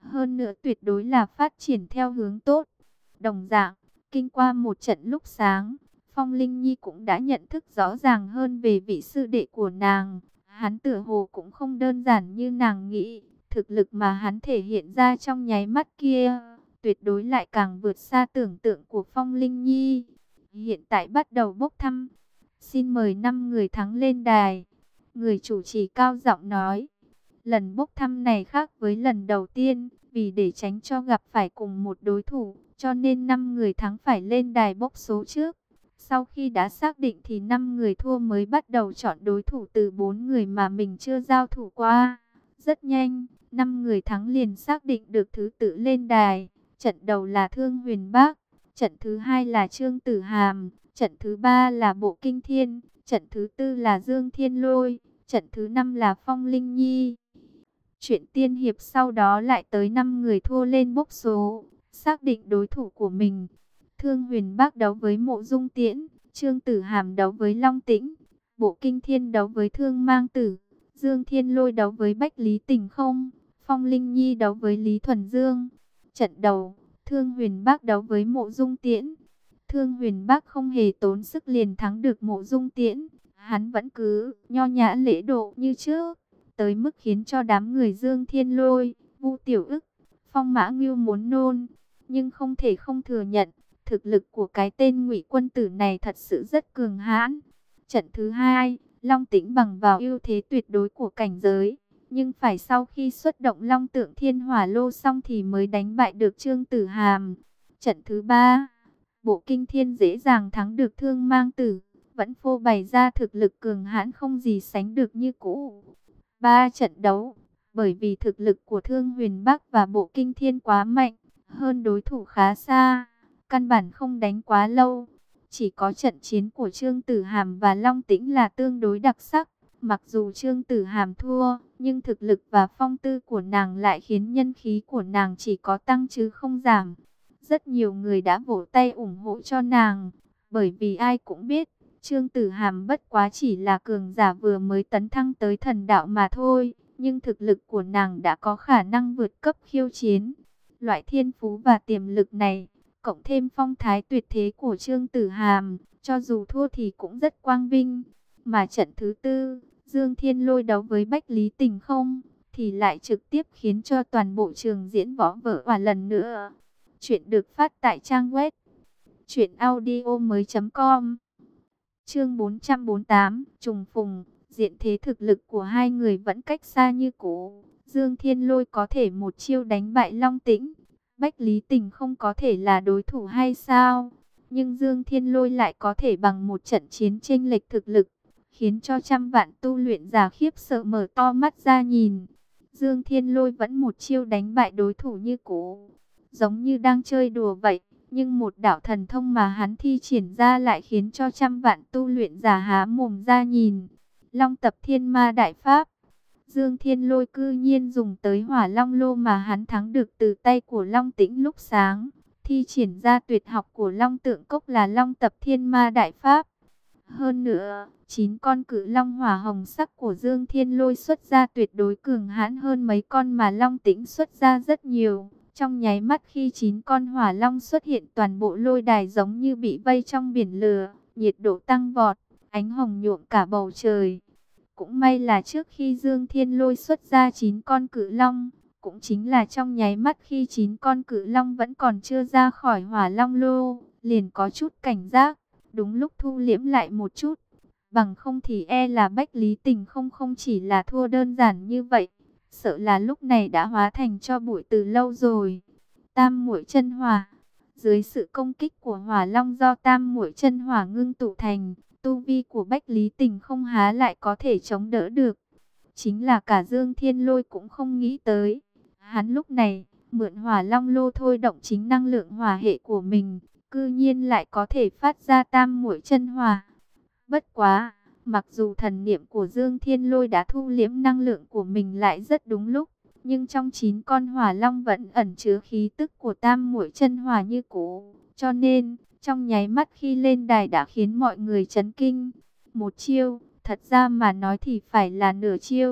Hơn nữa tuyệt đối là phát triển theo hướng tốt. Đồng dạng, kinh qua một trận lúc sáng, Phong Linh Nhi cũng đã nhận thức rõ ràng hơn về vị sư đệ của nàng. Hắn tựa hồ cũng không đơn giản như nàng nghĩ, thực lực mà hắn thể hiện ra trong nháy mắt kia, tuyệt đối lại càng vượt xa tưởng tượng của Phong Linh Nhi. Hiện tại bắt đầu bốc thăm. Xin mời năm người thắng lên đài. Người chủ trì cao giọng nói. Lần bốc thăm này khác với lần đầu tiên, vì để tránh cho gặp phải cùng một đối thủ, cho nên năm người thắng phải lên đài bốc số trước. Sau khi đã xác định thì năm người thua mới bắt đầu chọn đối thủ từ bốn người mà mình chưa giao thủ qua. Rất nhanh, năm người thắng liền xác định được thứ tự lên đài. Trận đầu là Thương Huyền Bác, trận thứ hai là Trương Tử Hàm, trận thứ ba là Bộ Kinh Thiên, trận thứ tư là Dương Thiên Lôi, trận thứ năm là Phong Linh Nhi. Chuyện tiên hiệp sau đó lại tới năm người thua lên bốc số, xác định đối thủ của mình. Thương Huyền Bác đấu với Mộ Dung Tiễn, Trương Tử Hàm đấu với Long Tĩnh, Bộ Kinh Thiên đấu với Thương Mang Tử, Dương Thiên Lôi đấu với Bách Lý Tình Không, Phong Linh Nhi đấu với Lý Thuần Dương. Trận đầu, Thương Huyền Bác đấu với Mộ Dung Tiễn. Thương Huyền Bác không hề tốn sức liền thắng được Mộ Dung Tiễn. Hắn vẫn cứ nho nhã lễ độ như trước, tới mức khiến cho đám người Dương Thiên Lôi, Vu Tiểu Ức, Phong Mã Ngưu muốn nôn. Nhưng không thể không thừa nhận, thực lực của cái tên Ngụy Quân Tử này thật sự rất cường hãn. Trận thứ hai, Long Tĩnh bằng vào ưu thế tuyệt đối của cảnh giới, nhưng phải sau khi xuất động Long Tượng Thiên Hỏa Lô xong thì mới đánh bại được Trương Tử Hàm. Trận thứ ba, Bộ Kinh Thiên dễ dàng thắng được Thương Mang Tử, vẫn phô bày ra thực lực cường hãn không gì sánh được như cũ. Ba trận đấu, bởi vì thực lực của Thương Huyền Bác và Bộ Kinh Thiên quá mạnh, hơn đối thủ khá xa, căn bản không đánh quá lâu. Chỉ có trận chiến của Trương Tử Hàm và Long Tĩnh là tương đối đặc sắc. Mặc dù Trương Tử Hàm thua, nhưng thực lực và phong tư của nàng lại khiến nhân khí của nàng chỉ có tăng chứ không giảm. Rất nhiều người đã vỗ tay ủng hộ cho nàng, bởi vì ai cũng biết, Trương Tử Hàm bất quá chỉ là cường giả vừa mới tấn thăng tới thần đạo mà thôi, nhưng thực lực của nàng đã có khả năng vượt cấp khiêu chiến. Loại thiên phú và tiềm lực này, cộng thêm phong thái tuyệt thế của Trương Tử Hàm, cho dù thua thì cũng rất quang vinh. Mà trận thứ tư, Dương Thiên Lôi đấu với Bách Lý Tình Không, thì lại trực tiếp khiến cho toàn bộ trường diễn võ vỡ òa lần nữa. Chuyện được phát tại trang web truyện audio mới chấm com. Chương bốn trăm bốn mươi tám, trùng phùng. Diện thế thực lực của hai người vẫn cách xa như cũ. Dương Thiên Lôi có thể một chiêu đánh bại Long Tĩnh, Bách Lý Tình không có thể là đối thủ hay sao? Nhưng Dương Thiên Lôi lại có thể bằng một trận chiến chênh lệch thực lực, khiến cho trăm vạn tu luyện giả khiếp sợ mở to mắt ra nhìn. Dương Thiên Lôi vẫn một chiêu đánh bại đối thủ như cũ, giống như đang chơi đùa vậy. Nhưng một đạo thần thông mà hắn thi triển ra lại khiến cho trăm vạn tu luyện giả há mồm ra nhìn. Long Tập Thiên Ma Đại Pháp. Dương Thiên Lôi cư nhiên dùng tới Hỏa Long Lô mà hắn thắng được từ tay của Long Tĩnh lúc sáng. Thi triển ra tuyệt học của Long Tượng Cốc là Long Tập Thiên Ma Đại Pháp. Hơn nữa, chín con cự long hỏa hồng sắc của Dương Thiên Lôi xuất ra tuyệt đối cường hãn hơn mấy con mà Long Tĩnh xuất ra rất nhiều. Trong nháy mắt khi chín con hỏa long xuất hiện, toàn bộ lôi đài giống như bị vây trong biển lửa, nhiệt độ tăng vọt, ánh hồng nhuộm cả bầu trời. Cũng may là trước khi Dương Thiên Lôi xuất ra chín con cự long, cũng chính là trong nháy mắt khi chín con cự long vẫn còn chưa ra khỏi hỏa long lô, liền có chút cảnh giác, đúng lúc thu liễm lại một chút. Bằng không thì e là Bách Lý Tình không không chỉ là thua đơn giản như vậy, sợ là lúc này đã hóa thành cho bụi từ lâu rồi. Tam muội chân hỏa. Dưới sự công kích của hỏa long do tam muội chân hỏa ngưng tụ thành, tu vi của Bách Lý Tình không há lại có thể chống đỡ được. Chính là cả Dương Thiên Lôi cũng không nghĩ tới. Hắn lúc này, mượn hỏa long lô thôi động chính năng lượng hỏa hệ của mình, cư nhiên lại có thể phát ra tam muội chân hỏa. Bất quá, mặc dù thần niệm của Dương Thiên Lôi đã thu liễm năng lượng của mình lại rất đúng lúc, nhưng trong chín con hỏa long vẫn ẩn chứa khí tức của tam muội chân hỏa như cũ, cho nên trong nháy mắt khi lên đài đã khiến mọi người chấn kinh. Một chiêu, thật ra mà nói thì phải là nửa chiêu,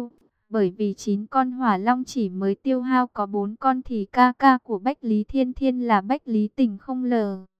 Bởi vì chín con hỏa long chỉ mới tiêu hao có bốn con thì ca ca của Bách Lý Thiên Thiên là Bách Lý Tình không lờ.